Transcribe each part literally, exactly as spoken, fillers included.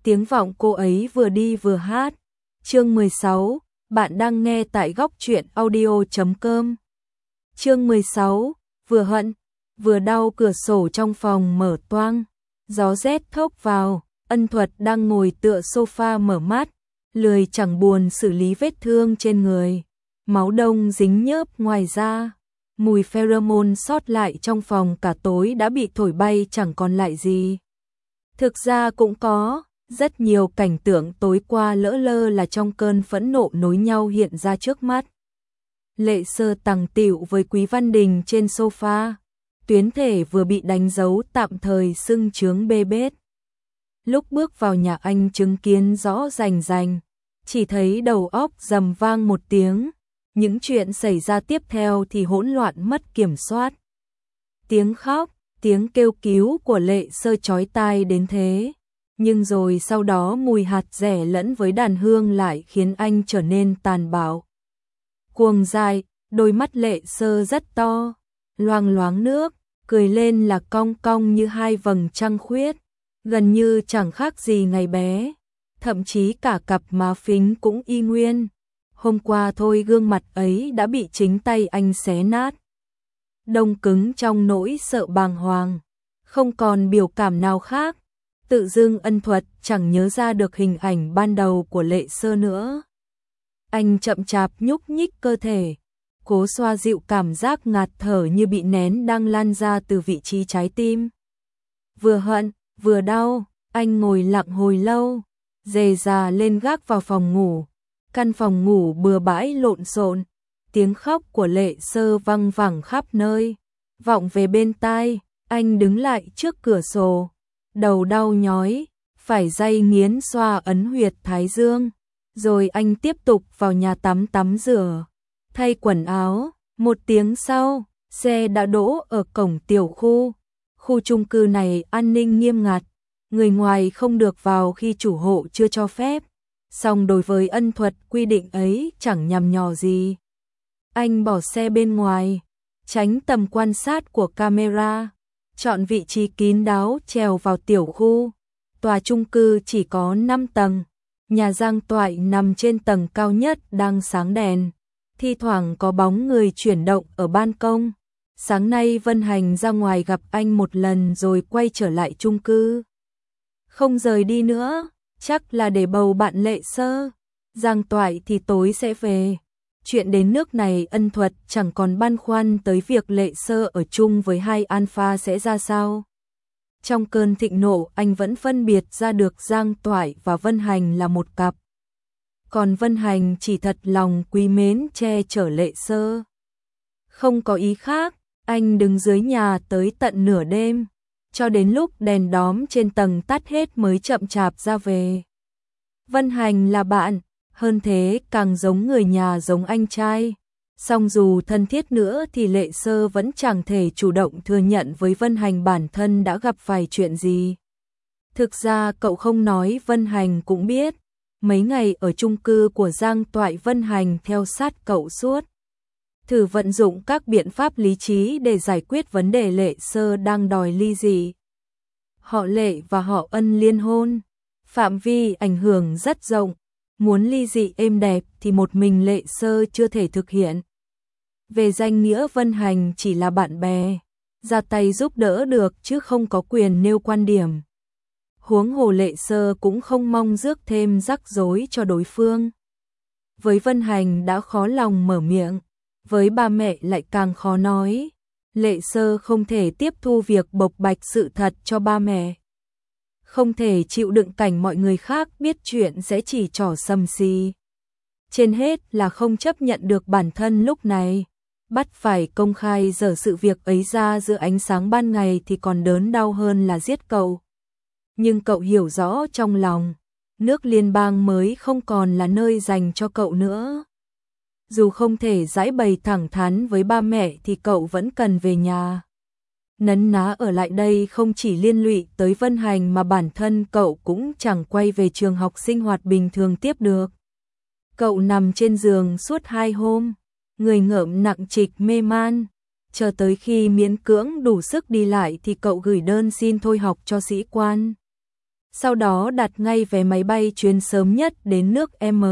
tiếng vọng cô ấy vừa đi vừa hát. Chương mười sáu, bạn đang nghe tại góc truyện audio chấm com. Chương mười sáu, vừa hận, vừa đau, cửa sổ trong phòng mở toang, gió rét thốc vào, Ân Thuật đang ngồi tựa sofa mở mắt, lười chẳng buồn xử lý vết thương trên người, máu đông dính nhớp ngoài da, mùi pheromone sót lại trong phòng cả tối đã bị thổi bay chẳng còn lại gì. Thực ra cũng có, rất nhiều cảnh tượng tối qua lỡ lơ là trong cơn phẫn nộ nối nhau hiện ra trước mắt. Lệ Sơ tằng tịu với Quý Văn Đình trên sofa, tuyến thể vừa bị đánh dấu tạm thời sưng trướng bê bết. Lúc bước vào nhà anh chứng kiến rõ rành rành, chỉ thấy đầu óc rầm vang một tiếng, những chuyện xảy ra tiếp theo thì hỗn loạn mất kiểm soát. Tiếng khóc, tiếng kêu cứu của Lệ Sơ chói tai đến thế, nhưng rồi sau đó mùi hạt rẻ lẫn với đàn hương lại khiến anh trở nên tàn bạo. Cuồng dại, đôi mắt Lệ Sơ rất to, loang loáng nước, cười lên là cong cong như hai vầng trăng khuyết, gần như chẳng khác gì ngày bé, thậm chí cả cặp má phính cũng y nguyên. Hôm qua thôi gương mặt ấy đã bị chính tay anh xé nát. Đông cứng trong nỗi sợ bàng hoàng, không còn biểu cảm nào khác. Tự dưng Ân Thuật chẳng nhớ ra được hình ảnh ban đầu của Lệ Sơ nữa. Anh chậm chạp nhúc nhích cơ thể, cố xoa dịu cảm giác ngạt thở như bị nén đang lan ra từ vị trí trái tim. Vừa hận, vừa đau, anh ngồi lặng hồi lâu, dề dà lên gác vào phòng ngủ. Căn phòng ngủ bừa bãi lộn xộn, tiếng khóc của Lệ Sơ văng vẳng khắp nơi, vọng về bên tai. Anh đứng lại trước cửa sổ, đầu đau nhói, phải day nghiến xoa ấn huyệt thái dương, rồi anh tiếp tục vào nhà tắm tắm rửa, thay quần áo. Một tiếng sau, xe đã đỗ ở cổng tiểu khu. Khu chung cư này an ninh nghiêm ngặt, người ngoài không được vào khi chủ hộ chưa cho phép. Song đối với Ân Thuật quy định ấy chẳng nhằm nhò gì. Anh bỏ xe bên ngoài, tránh tầm quan sát của camera, chọn vị trí kín đáo trèo vào tiểu khu. Tòa chung cư chỉ có năm tầng, nhà Giang Toại nằm trên tầng cao nhất đang sáng đèn, thi thoảng có bóng người chuyển động ở ban công. Sáng nay Vân Hành ra ngoài gặp anh một lần rồi quay trở lại chung cư. Không rời đi nữa, chắc là để bầu bạn Lệ Sơ. Giang Toại thì tối sẽ về. Chuyện đến nước này Ân Thuật chẳng còn băn khoăn tới việc Lệ Sơ ở chung với hai alpha sẽ ra sao. Trong cơn thịnh nộ anh vẫn phân biệt ra được Giang Toại và Vân Hành là một cặp. Còn Vân Hành chỉ thật lòng quý mến che chở Lệ Sơ. Không có ý khác, anh đứng dưới nhà tới tận nửa đêm, cho đến lúc đèn đóm trên tầng tắt hết mới chậm chạp ra về. Vân Hành là bạn, hơn thế càng giống người nhà giống anh trai. Song dù thân thiết nữa thì Lệ Sơ vẫn chẳng thể chủ động thừa nhận với Vân Hành bản thân đã gặp phải chuyện gì. Thực ra cậu không nói Vân Hành cũng biết, mấy ngày ở chung cư của Giang Toại Vân Hành theo sát cậu suốt. Thử vận dụng các biện pháp lý trí để giải quyết vấn đề Lệ Sơ đang đòi ly dị. Họ Lệ và họ Ân liên hôn, phạm vi ảnh hưởng rất rộng, muốn ly dị êm đẹp thì một mình Lệ Sơ chưa thể thực hiện. Về danh nghĩa Vân Hành chỉ là bạn bè, ra tay giúp đỡ được chứ không có quyền nêu quan điểm. Huống hồ Lệ Sơ cũng không mong rước thêm rắc rối cho đối phương. Với Vân Hành đã khó lòng mở miệng, với ba mẹ lại càng khó nói. Lệ Sơ không thể tiếp thu việc bộc bạch sự thật cho ba mẹ. Không thể chịu đựng cảnh mọi người khác biết chuyện sẽ chỉ trỏ xầm xì. Trên hết là không chấp nhận được bản thân lúc này. Bắt phải công khai dở sự việc ấy ra giữa ánh sáng ban ngày thì còn đớn đau hơn là giết cậu. Nhưng cậu hiểu rõ trong lòng, nước liên bang mới không còn là nơi dành cho cậu nữa. Dù không thể giải bày thẳng thắn với ba mẹ thì cậu vẫn cần về nhà. Nấn ná ở lại đây không chỉ liên lụy tới Vân Hành mà bản thân cậu cũng chẳng quay về trường học sinh hoạt bình thường tiếp được. Cậu nằm trên giường suốt hai hôm, người ngợm nặng trịch mê man. Chờ tới khi miễn cưỡng đủ sức đi lại thì cậu gửi đơn xin thôi học cho sĩ quan. sau đó đặt ngay vé máy bay chuyến sớm nhất đến nước M.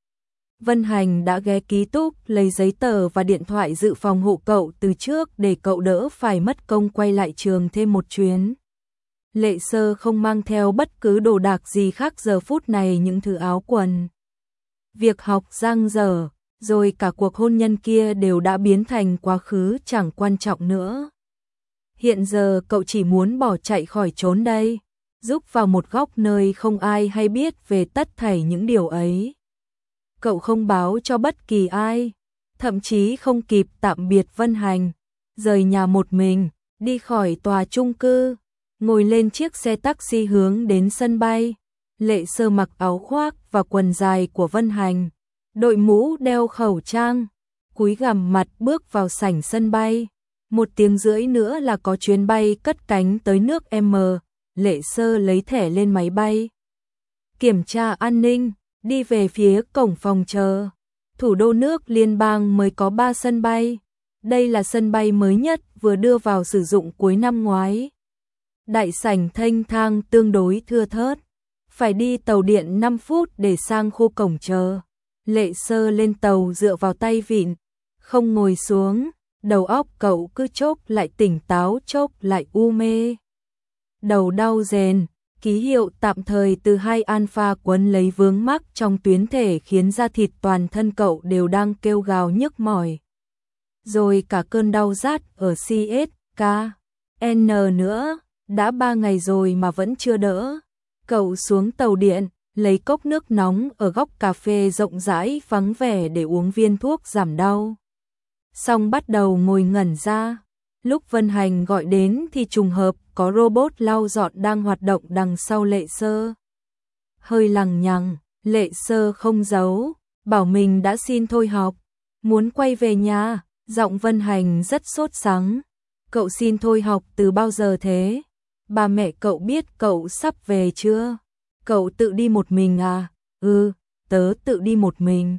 Vân Hành đã ghé ký túc lấy giấy tờ và điện thoại dự phòng hộ cậu từ trước để cậu đỡ phải mất công quay lại trường thêm một chuyến. Lệ Sơ không mang theo bất cứ đồ đạc gì khác giờ phút này, những thứ áo quần. Việc học dang dở, rồi cả cuộc hôn nhân kia đều đã biến thành quá khứ chẳng quan trọng nữa. Hiện giờ cậu chỉ muốn bỏ chạy khỏi trốn đây, giúp vào một góc nơi không ai hay biết về tất thảy những điều ấy. Cậu không báo cho bất kỳ ai, thậm chí không kịp tạm biệt Vân Hành, rời nhà một mình, đi khỏi tòa chung cư, ngồi lên chiếc xe taxi hướng đến sân bay. Lệ Sơ mặc áo khoác và quần dài của Vân Hành, đội mũ đeo khẩu trang, cúi gằm mặt bước vào sảnh sân bay. Một tiếng rưỡi nữa là có chuyến bay cất cánh tới nước M. Lệ Sơ lấy thẻ lên máy bay, kiểm tra an ninh, đi về phía cổng phòng chờ. Thủ đô nước liên bang mới có ba sân bay. Đây là sân bay mới nhất vừa đưa vào sử dụng cuối năm ngoái. Đại sảnh thênh thang tương đối thưa thớt, phải đi tàu điện năm phút để sang khu cổng chờ. Lệ Sơ lên tàu dựa vào tay vịn, không ngồi xuống, đầu óc cậu cứ chốc lại tỉnh táo chốc lại u mê. Đầu đau rền, ký hiệu tạm thời từ hai alpha quấn lấy vướng mắc trong tuyến thể khiến da thịt toàn thân cậu đều đang kêu gào nhức mỏi. Rồi cả cơn đau rát ở xê ét ca en nữa, đã ba ngày rồi mà vẫn chưa đỡ. Cậu xuống tàu điện, lấy cốc nước nóng ở góc cà phê rộng rãi vắng vẻ để uống viên thuốc giảm đau. Xong bắt đầu ngồi ngẩn ra. Lúc Vân Hành gọi đến thì trùng hợp có robot lau dọn đang hoạt động đằng sau Lệ Sơ. Hơi lằng nhằng, Lệ Sơ không giấu, bảo mình đã xin thôi học, muốn quay về nhà. Giọng Vân Hành rất sốt sắng. Cậu xin thôi học từ bao giờ thế? Ba mẹ cậu biết cậu sắp về chưa? Cậu tự đi một mình à? Ừ, tớ tự đi một mình.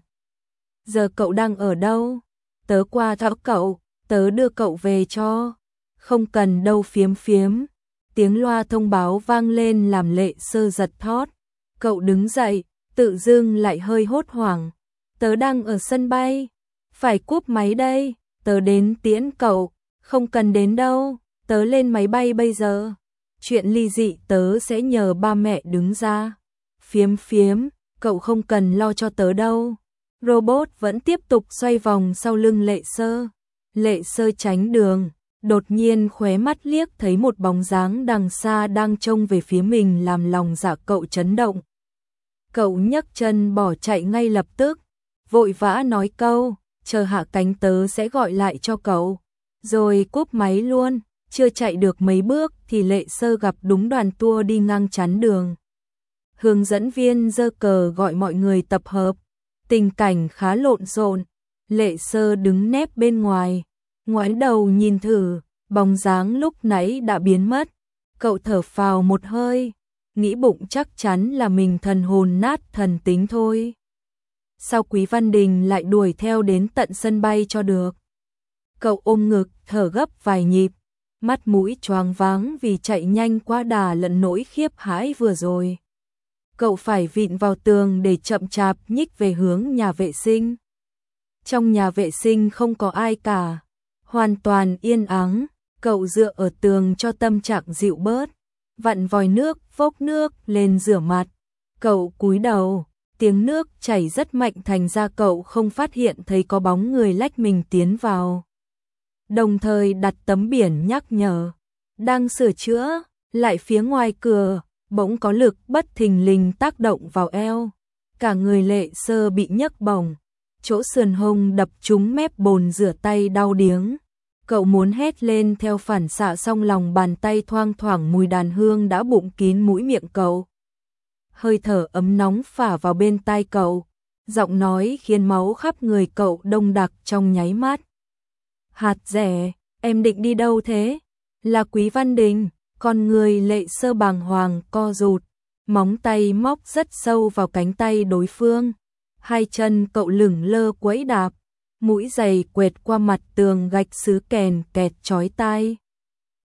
Giờ cậu đang ở đâu? Tớ qua thảo cậu, tớ đưa cậu về cho. Không cần đâu phiếm phiếm. Tiếng loa thông báo vang lên làm Lệ Sơ giật thót. Cậu đứng dậy, tự dưng lại hơi hốt hoảng. Tớ đang ở sân bay, phải cúp máy đây, tớ đến tiễn cậu. Không cần đến đâu, tớ lên máy bay bây giờ. Chuyện ly dị tớ sẽ nhờ ba mẹ đứng ra. Phiếm phiếm, cậu không cần lo cho tớ đâu. Robot vẫn tiếp tục xoay vòng sau lưng Lệ Sơ. Lệ Sơ tránh đường, đột nhiên khóe mắt liếc thấy một bóng dáng đằng xa đang trông về phía mình làm lòng dạ cậu chấn động. Cậu nhấc chân bỏ chạy ngay lập tức, vội vã nói câu, chờ hạ cánh tớ sẽ gọi lại cho cậu. Rồi cúp máy luôn. Chưa chạy được mấy bước thì Lệ Sơ gặp đúng đoàn tour đi ngang chắn đường. Hướng dẫn viên giơ cờ gọi mọi người tập hợp. Tình cảnh khá lộn xộn. Lệ Sơ đứng nép bên ngoài, ngoái đầu nhìn thử, bóng dáng lúc nãy đã biến mất. Cậu thở phào một hơi, nghĩ bụng chắc chắn là mình thần hồn nát thần tính thôi. Sao Quý Văn Đình lại đuổi theo đến tận sân bay cho được? Cậu ôm ngực, thở gấp vài nhịp, mắt mũi choáng váng vì chạy nhanh quá đà lẫn nỗi khiếp hãi vừa rồi. Cậu phải vịn vào tường để chậm chạp nhích về hướng nhà vệ sinh. Trong nhà vệ sinh không có ai cả, hoàn toàn yên ắng. Cậu dựa ở tường cho tâm trạng dịu bớt, vặn vòi nước, vốc nước lên rửa mặt. Cậu cúi đầu, tiếng nước chảy rất mạnh thành ra cậu không phát hiện thấy có bóng người lách mình tiến vào. Đồng thời đặt tấm biển nhắc nhở, đang sửa chữa. Lại phía ngoài cửa, bỗng có lực bất thình lình tác động vào eo. Cả người Lệ Sơ bị nhấc bổng, chỗ sườn hông đập trúng mép bồn rửa tay đau điếng. Cậu muốn hét lên theo phản xạ song lòng bàn tay thoang thoảng mùi đàn hương đã bụng kín mũi miệng cậu. Hơi thở ấm nóng phả vào bên tai cậu, giọng nói khiến máu khắp người cậu đông đặc trong nháy mắt. Hạt rẻ, em định đi đâu thế? Là Quý Văn Đình. Con người Lệ Sơ bàng hoàng co rụt, móng tay móc rất sâu vào cánh tay đối phương. Hai chân cậu lửng lơ quẫy đạp, mũi giày quẹt qua mặt tường gạch sứ kèn kẹt chói tai.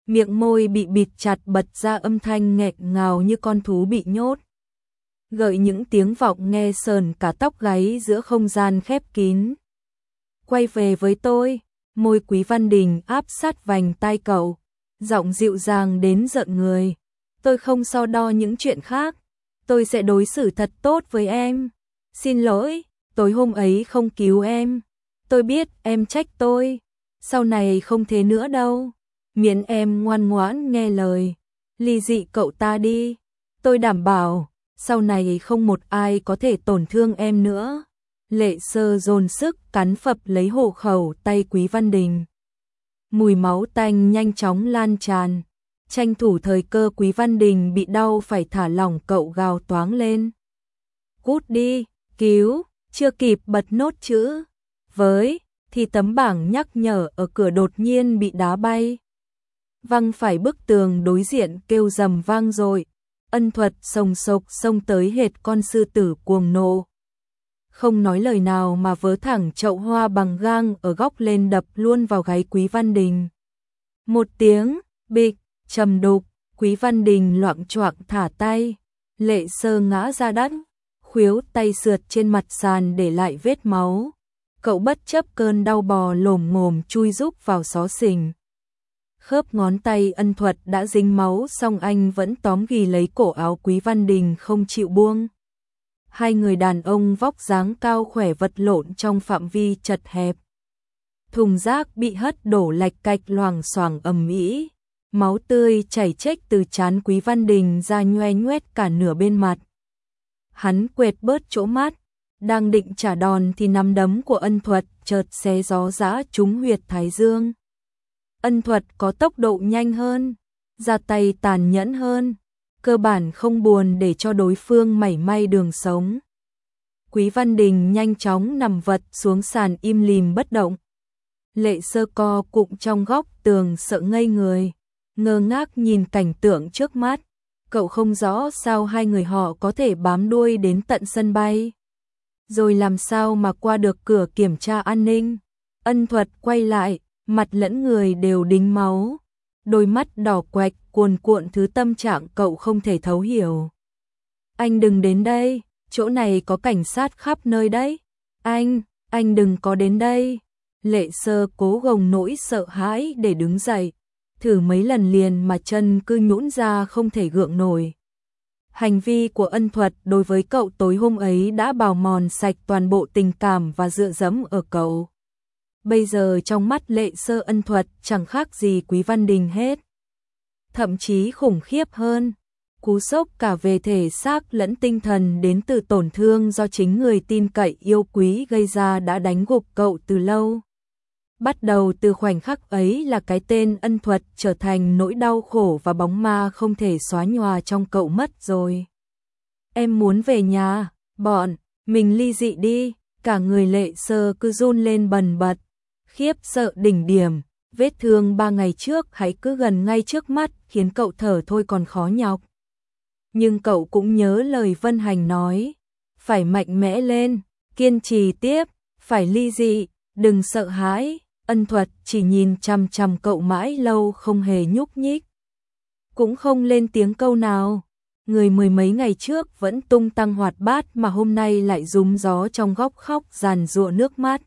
miệng môi bị bịt chặt bật ra âm thanh nghẹn ngào như con thú bị nhốt. Gợi những tiếng vọng nghe sờn cả tóc gáy giữa không gian khép kín. Quay về với tôi, môi Quý Văn Đình áp sát vành tai cậu, giọng dịu dàng đến giận người. Tôi không so đo những chuyện khác, tôi sẽ đối xử thật tốt với em. Xin lỗi, tối hôm ấy không cứu em. Tôi biết em trách tôi, sau này không thế nữa đâu. Miễn em ngoan ngoãn nghe lời, ly dị cậu ta đi. Tôi đảm bảo, sau này không một ai có thể tổn thương em nữa. Lệ Sơ dồn sức cắn phập lấy hộ khẩu tay Quý Văn Đình. Mùi máu tanh nhanh chóng lan tràn. Tranh thủ thời cơ Quý Văn Đình bị đau phải thả lỏng cậu gào toáng lên. Cút đi, cứu, chưa kịp bật nốt chữ. Với, thì tấm bảng nhắc nhở ở cửa đột nhiên bị đá bay. Văng phải bức tường đối diện kêu rầm vang rồi. Ân Thuật sồng sộc xông tới hệt con sư tử cuồng nộ. Không nói lời nào mà vớ thẳng chậu hoa bằng gang ở góc lên đập luôn vào gáy Quý Văn Đình. Một tiếng, bịch, trầm đục, Quý Văn Đình loạng choạng thả tay. Lệ Sơ ngã ra đất, khuỷu tay sượt trên mặt sàn để lại vết máu. Cậu bất chấp cơn đau bò lồm ngồm chui rúc vào xó xình. Khớp ngón tay Ân Thuật đã dính máu song anh vẫn tóm ghì lấy cổ áo Quý Văn Đình không chịu buông. Hai người đàn ông vóc dáng cao khỏe vật lộn trong phạm vi chật hẹp. Thùng rác bị hất đổ lạch cạch loảng xoảng ầm ĩ, máu tươi chảy chếch từ trán Quý Văn Đình ra nhoe nhoét cả nửa bên mặt. Hắn quệt bớt chỗ mát, đang định trả đòn thì nắm đấm của Ân Thuật chợt xé gió giã trúng huyệt thái dương. Ân Thuật có tốc độ nhanh hơn, ra tay tàn nhẫn hơn, cơ bản không buồn để cho đối phương mảy may đường sống. Quý Văn Đình nhanh chóng nằm vật xuống sàn im lìm bất động. Lệ Sơ co cụm trong góc tường sợ ngây người, ngơ ngác nhìn cảnh tượng trước mắt. Cậu không rõ sao hai người họ có thể bám đuôi đến tận sân bay, rồi làm sao mà qua được cửa kiểm tra an ninh. Ân Thuật quay lại, mặt lẫn người đều đính máu, đôi mắt đỏ quạch cuồn cuộn thứ tâm trạng cậu không thể thấu hiểu. Anh đừng đến đây, chỗ này có cảnh sát khắp nơi đấy. Anh, anh đừng có đến đây. Lệ Sơ cố gồng nỗi sợ hãi để đứng dậy, thử mấy lần liền mà chân cứ nhũn ra không thể gượng nổi. Hành vi của Ân Thuật đối với cậu tối hôm ấy đã bào mòn sạch toàn bộ tình cảm và dựa dẫm ở cậu. Bây giờ trong mắt Lệ Sơ Ân Thuật chẳng khác gì Quý Văn Đình hết. Thậm chí khủng khiếp hơn. Cú sốc cả về thể xác lẫn tinh thần đến từ tổn thương do chính người tin cậy yêu quý gây ra đã đánh gục cậu từ lâu. Bắt đầu từ khoảnh khắc ấy là cái tên Ân Thuật trở thành nỗi đau khổ và bóng ma không thể xóa nhòa trong cậu mất rồi. Em muốn về nhà, bọn, mình ly dị đi. Cả người Lệ Sơ cứ run lên bần bật, khiếp sợ đỉnh điểm. Vết thương ba ngày trước hãy cứ gần ngay trước mắt khiến cậu thở thôi còn khó nhọc. Nhưng cậu cũng nhớ lời Vân Hành nói, phải mạnh mẽ lên, kiên trì tiếp, phải ly dị, đừng sợ hãi. Ân Thuật chỉ nhìn chằm chằm cậu mãi lâu không hề nhúc nhích, cũng không lên tiếng câu nào. Người mười mấy ngày trước vẫn tung tăng hoạt bát mà hôm nay lại rúm gió trong góc khóc giàn giụa nước mắt.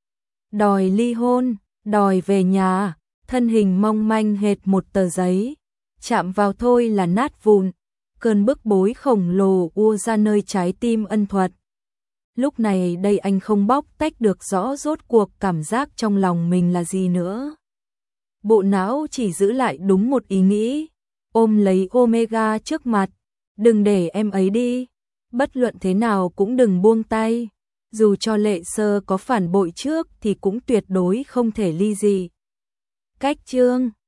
Đòi ly hôn, đòi về nhà, thân hình mong manh hệt một tờ giấy, chạm vào thôi là nát vụn. Cơn bức bối khổng lồ ùa ra nơi trái tim Ân Thuật. Lúc này đây anh không bóc tách được rõ rốt cuộc cảm giác trong lòng mình là gì nữa. Bộ não chỉ giữ lại đúng một ý nghĩ, ôm lấy Omega trước mặt, đừng để em ấy đi, bất luận thế nào cũng đừng buông tay, dù cho Lệ Sơ có phản bội trước thì cũng tuyệt đối không thể ly dị. Cách chương